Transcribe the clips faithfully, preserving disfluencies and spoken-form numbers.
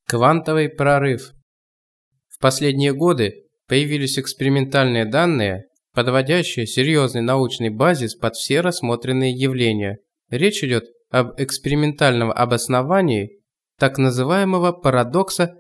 Квантовый прорыв. В последние годы появились экспериментальные данные, подводящие серьезный научный базис под все рассмотренные явления. Речь идет об экспериментальном обосновании так называемого парадокса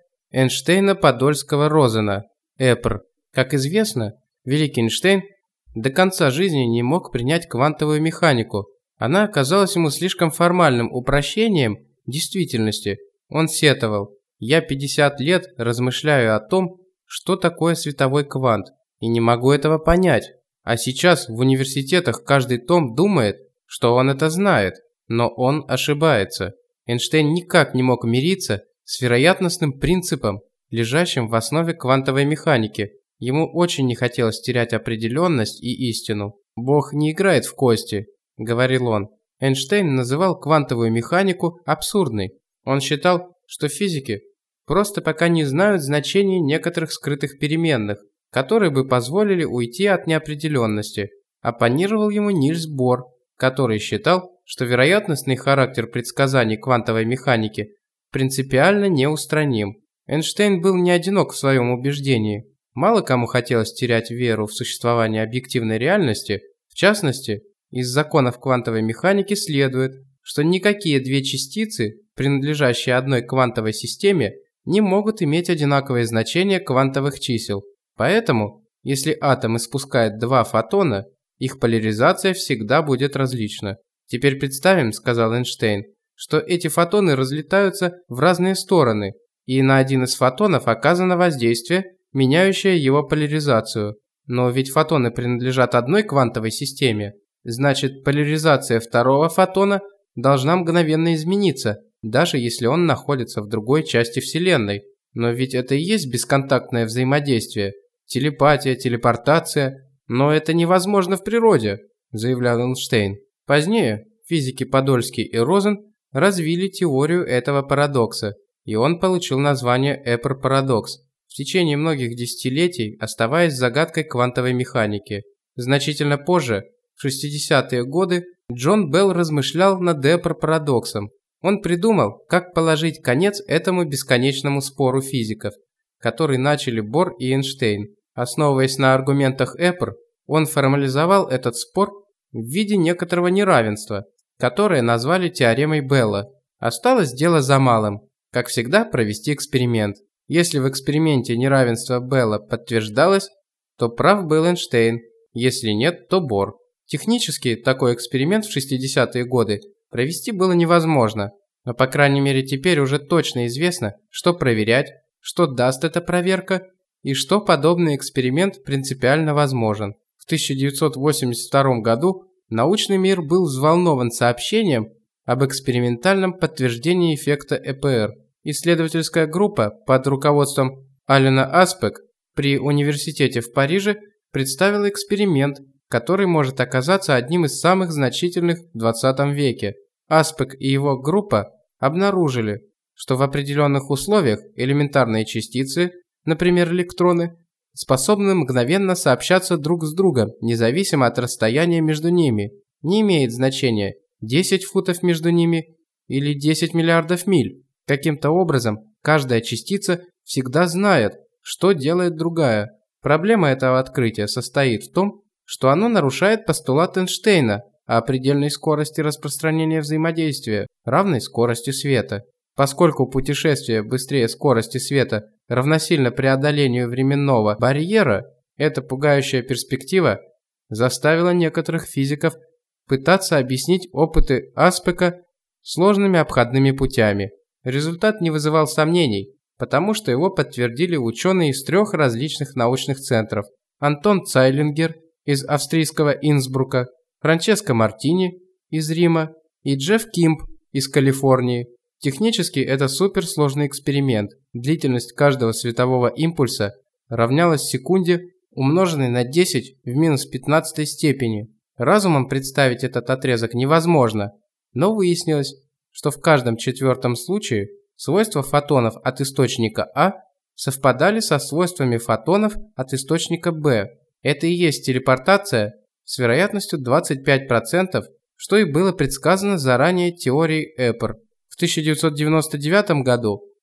Эйнштейна-Подольского-Розена, ЭПР. Как известно, великий Эйнштейн до конца жизни не мог принять квантовую механику. Она оказалась ему слишком формальным упрощением действительности. Он сетовал: «Я пятьдесят лет размышляю о том, что такое световой квант, и не могу этого понять. А сейчас в университетах каждый том думает, что он это знает, но он ошибается». Эйнштейн никак не мог мириться с вероятностным принципом, лежащим в основе квантовой механики. Ему очень не хотелось терять определенность и истину. «Бог не играет в кости», — говорил он. Эйнштейн называл квантовую механику абсурдной. Он считал, что физики просто пока не знают значения некоторых скрытых переменных, которые бы позволили уйти от неопределенности. Оппонировал ему Нильс Бор, который считал, что вероятностный характер предсказаний квантовой механики принципиально неустраним. Эйнштейн был не одинок в своем убеждении. Мало кому хотелось терять веру в существование объективной реальности. В частности, из законов квантовой механики следует, что никакие две частицы, принадлежащие одной квантовой системе, не могут иметь одинаковое значение квантовых чисел. Поэтому, если атом испускает два фотона, их поляризация всегда будет различна. «Теперь представим, — сказал Эйнштейн, — что эти фотоны разлетаются в разные стороны, и на один из фотонов оказано воздействие, меняющее его поляризацию. Но ведь фотоны принадлежат одной квантовой системе, значит, поляризация второго фотона должна мгновенно измениться, даже если он находится в другой части Вселенной. Но ведь это и есть бесконтактное взаимодействие, телепатия, телепортация. Но это невозможно в природе», – заявлял Эйнштейн. Позднее физики Подольский и Розен развили теорию этого парадокса, и он получил название ЭПР-парадокс, в течение многих десятилетий оставаясь загадкой квантовой механики. Значительно позже, в шестидесятые годы, Джон Белл размышлял над ЭПР-парадоксом. Он придумал, как положить конец этому бесконечному спору физиков, который начали Бор и Эйнштейн. Основываясь на аргументах ЭПР, он формализовал этот спор в виде некоторого неравенства, которое назвали теоремой Белла. Осталось дело за малым, как всегда, провести эксперимент. Если в эксперименте неравенство Белла подтверждалось, то прав был Эйнштейн, если нет, то Бор. Технически такой эксперимент в шестидесятые годы провести было невозможно, но по крайней мере теперь уже точно известно, что проверять, что даст эта проверка и что подобный эксперимент принципиально возможен. В тысяча девятьсот восемьдесят втором году научный мир был взволнован сообщением об экспериментальном подтверждении эффекта ЭПР. Исследовательская группа под руководством Алена Аспек при университете в Париже представила эксперимент, который может оказаться одним из самых значительных в двадцатом веке. Аспек и его группа обнаружили, что в определенных условиях элементарные частицы, например, электроны, способны мгновенно сообщаться друг с другом, независимо от расстояния между ними. Не имеет значения, десять футов между ними или десять миллиардов миль. Каким-то образом каждая частица всегда знает, что делает другая. Проблема этого открытия состоит в том, что оно нарушает постулат Эйнштейна о предельной скорости распространения взаимодействия, равной скорости света. Поскольку путешествие быстрее скорости света равносильно преодолению временного барьера, эта пугающая перспектива заставила некоторых физиков пытаться объяснить опыты Аспека сложными обходными путями. Результат не вызывал сомнений, потому что его подтвердили ученые из трех различных научных центров: Антон Цейлингер из австрийского Инсбрука, Франческо Мартини из Рима и Джефф Кимп из Калифорнии. Технически это суперсложный эксперимент. Длительность каждого светового импульса равнялась секунде, умноженной на десять в минус пятнадцатой степени. Разумом представить этот отрезок невозможно, но выяснилось, что в каждом четвертом случае свойства фотонов от источника А совпадали со свойствами фотонов от источника Б. Это и есть телепортация с вероятностью двадцать пять процентов, что и было предсказано заранее теорией ЭПР. В тысяча девятьсот девяносто девятом году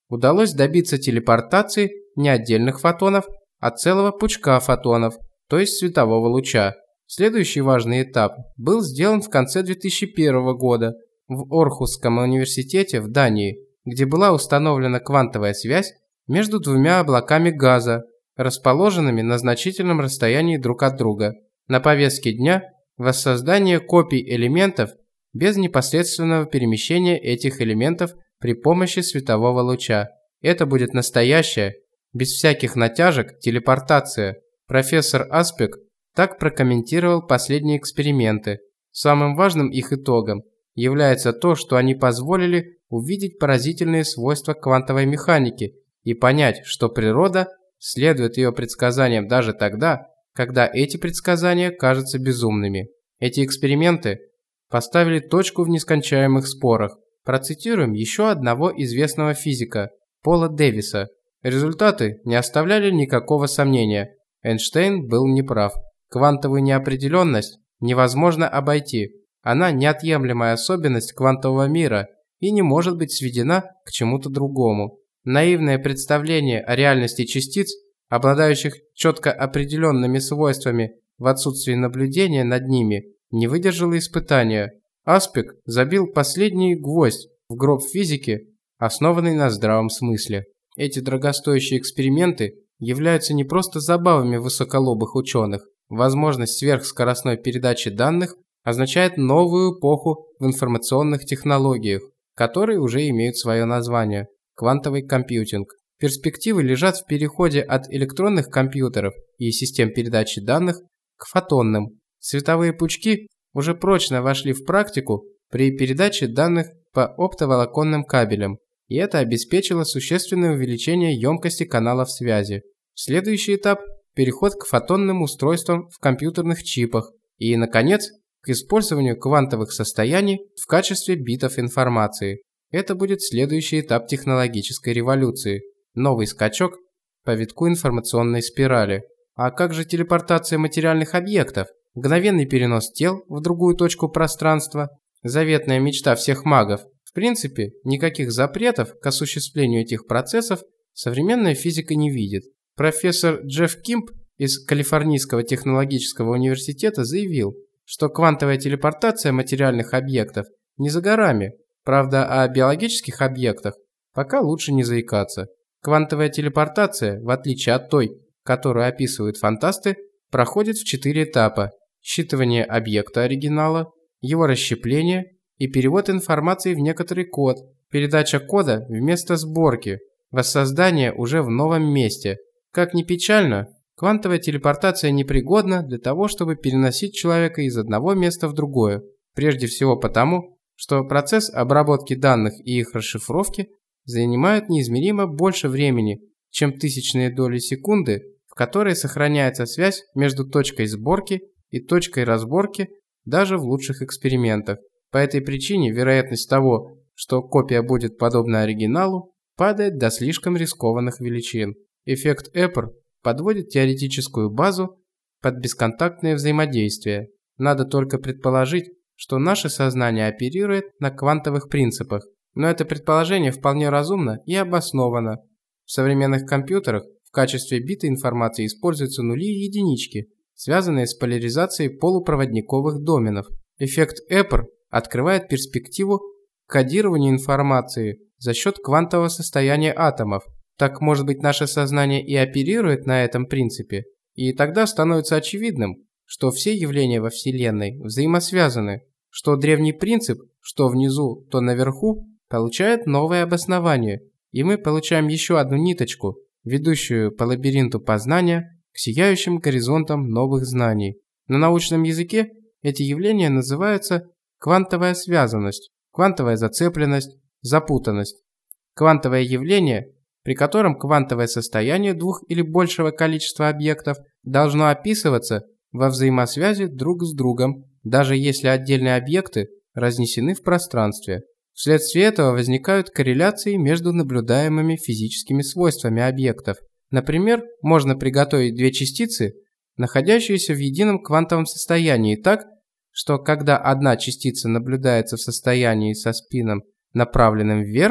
удалось добиться телепортации не отдельных фотонов, а целого пучка фотонов, то есть светового луча. Следующий важный этап был сделан в конце две тысячи первого года в Орхусском университете в Дании, где была установлена квантовая связь между двумя облаками газа, расположенными на значительном расстоянии друг от друга. На повестке дня воссоздание копий элементов без непосредственного перемещения этих элементов при помощи светового луча. Это будет настоящая, без всяких натяжек, телепортация. Профессор Аспек так прокомментировал последние эксперименты. Самым важным их итогом является то, что они позволили увидеть поразительные свойства квантовой механики и понять, что природа следует ее предсказаниям даже тогда, когда эти предсказания кажутся безумными. Эти эксперименты поставили точку в нескончаемых спорах. Процитируем еще одного известного физика, Пола Дэвиса. Результаты не оставляли никакого сомнения. Эйнштейн был неправ. Квантовую неопределенность невозможно обойти. Она неотъемлемая особенность квантового мира и не может быть сведена к чему-то другому. Наивное представление о реальности частиц, обладающих четко определенными свойствами в отсутствии наблюдения над ними, не выдержало испытания. Аспек забил последний гвоздь в гроб физики, основанный на здравом смысле. Эти дорогостоящие эксперименты являются не просто забавами высоколобых ученых. Возможность сверхскоростной передачи данных означает новую эпоху в информационных технологиях, которые уже имеют свое название – квантовый компьютинг. Перспективы лежат в переходе от электронных компьютеров и систем передачи данных к фотонным. Световые пучки уже прочно вошли в практику при передаче данных по оптоволоконным кабелям, и это обеспечило существенное увеличение емкости каналов связи. Следующий этап – переход к фотонным устройствам в компьютерных чипах и, наконец, к использованию квантовых состояний в качестве битов информации. Это будет следующий этап технологической революции – новый скачок по витку информационной спирали. А как же телепортация материальных объектов? Мгновенный перенос тел в другую точку пространства? Заветная мечта всех магов. В принципе, никаких запретов к осуществлению этих процессов современная физика не видит. Профессор Джефф Кимп из Калифорнийского технологического университета заявил, что квантовая телепортация материальных объектов не за горами. Правда, о биологических объектах пока лучше не заикаться. Квантовая телепортация, в отличие от той, которую описывают фантасты, проходит в четыре этапа: считывание объекта оригинала, его расщепление и перевод информации в некоторый код, передача кода вместо сборки, воссоздание уже в новом месте. Как ни печально, квантовая телепортация непригодна для того, чтобы переносить человека из одного места в другое, прежде всего потому, что процесс обработки данных и их расшифровки занимает неизмеримо больше времени, чем тысячные доли секунды, в которой сохраняется связь между точкой сборки и точкой разборки даже в лучших экспериментах. По этой причине вероятность того, что копия будет подобна оригиналу, падает до слишком рискованных величин. Эффект Эппер подводит теоретическую базу под бесконтактное взаимодействие. Надо только предположить, что наше сознание оперирует на квантовых принципах. Но это предположение вполне разумно и обосновано. В современных компьютерах в качестве бита информации используются нули и единички, связанные с поляризацией полупроводниковых доменов. Эффект Эппер открывает перспективу кодирования информации за счет квантового состояния атомов. Так, может быть, наше сознание и оперирует на этом принципе, и тогда становится очевидным, что все явления во Вселенной взаимосвязаны, что древний принцип, что внизу, то наверху, получает новое обоснование, и мы получаем еще одну ниточку, ведущую по лабиринту познания к сияющим горизонтам новых знаний. На научном языке эти явления называются квантовая связанность, квантовая зацепленность, запутанность. Квантовое явление, при котором квантовое состояние двух или большего количества объектов должно описываться во взаимосвязи друг с другом, даже если отдельные объекты разнесены в пространстве. Вследствие этого возникают корреляции между наблюдаемыми физическими свойствами объектов. Например, можно приготовить две частицы, находящиеся в едином квантовом состоянии, так, что когда одна частица наблюдается в состоянии со спином, направленным вверх,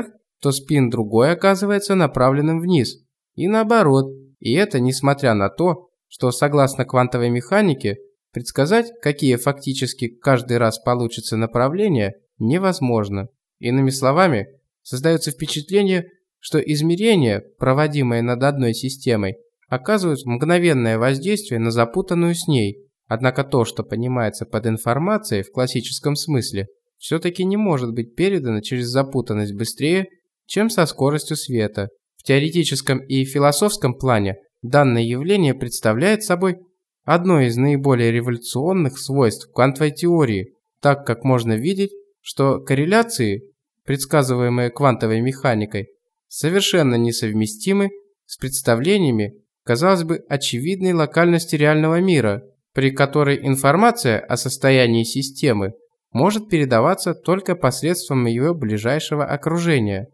то спин другой оказывается направленным вниз. И наоборот. И это несмотря на то, что согласно квантовой механике, предсказать, какие фактически каждый раз получится направления, невозможно. Иными словами, создается впечатление, что измерения, проводимые над одной системой, оказывают мгновенное воздействие на запутанную с ней. Однако то, что понимается под информацией в классическом смысле, все-таки не может быть передано через запутанность быстрее, чем со скоростью света. В теоретическом и философском плане данное явление представляет собой одно из наиболее революционных свойств квантовой теории, так как можно видеть, что корреляции, предсказываемые квантовой механикой, совершенно несовместимы с представлениями, казалось бы, очевидной локальности реального мира, при которой информация о состоянии системы может передаваться только посредством ее ближайшего окружения.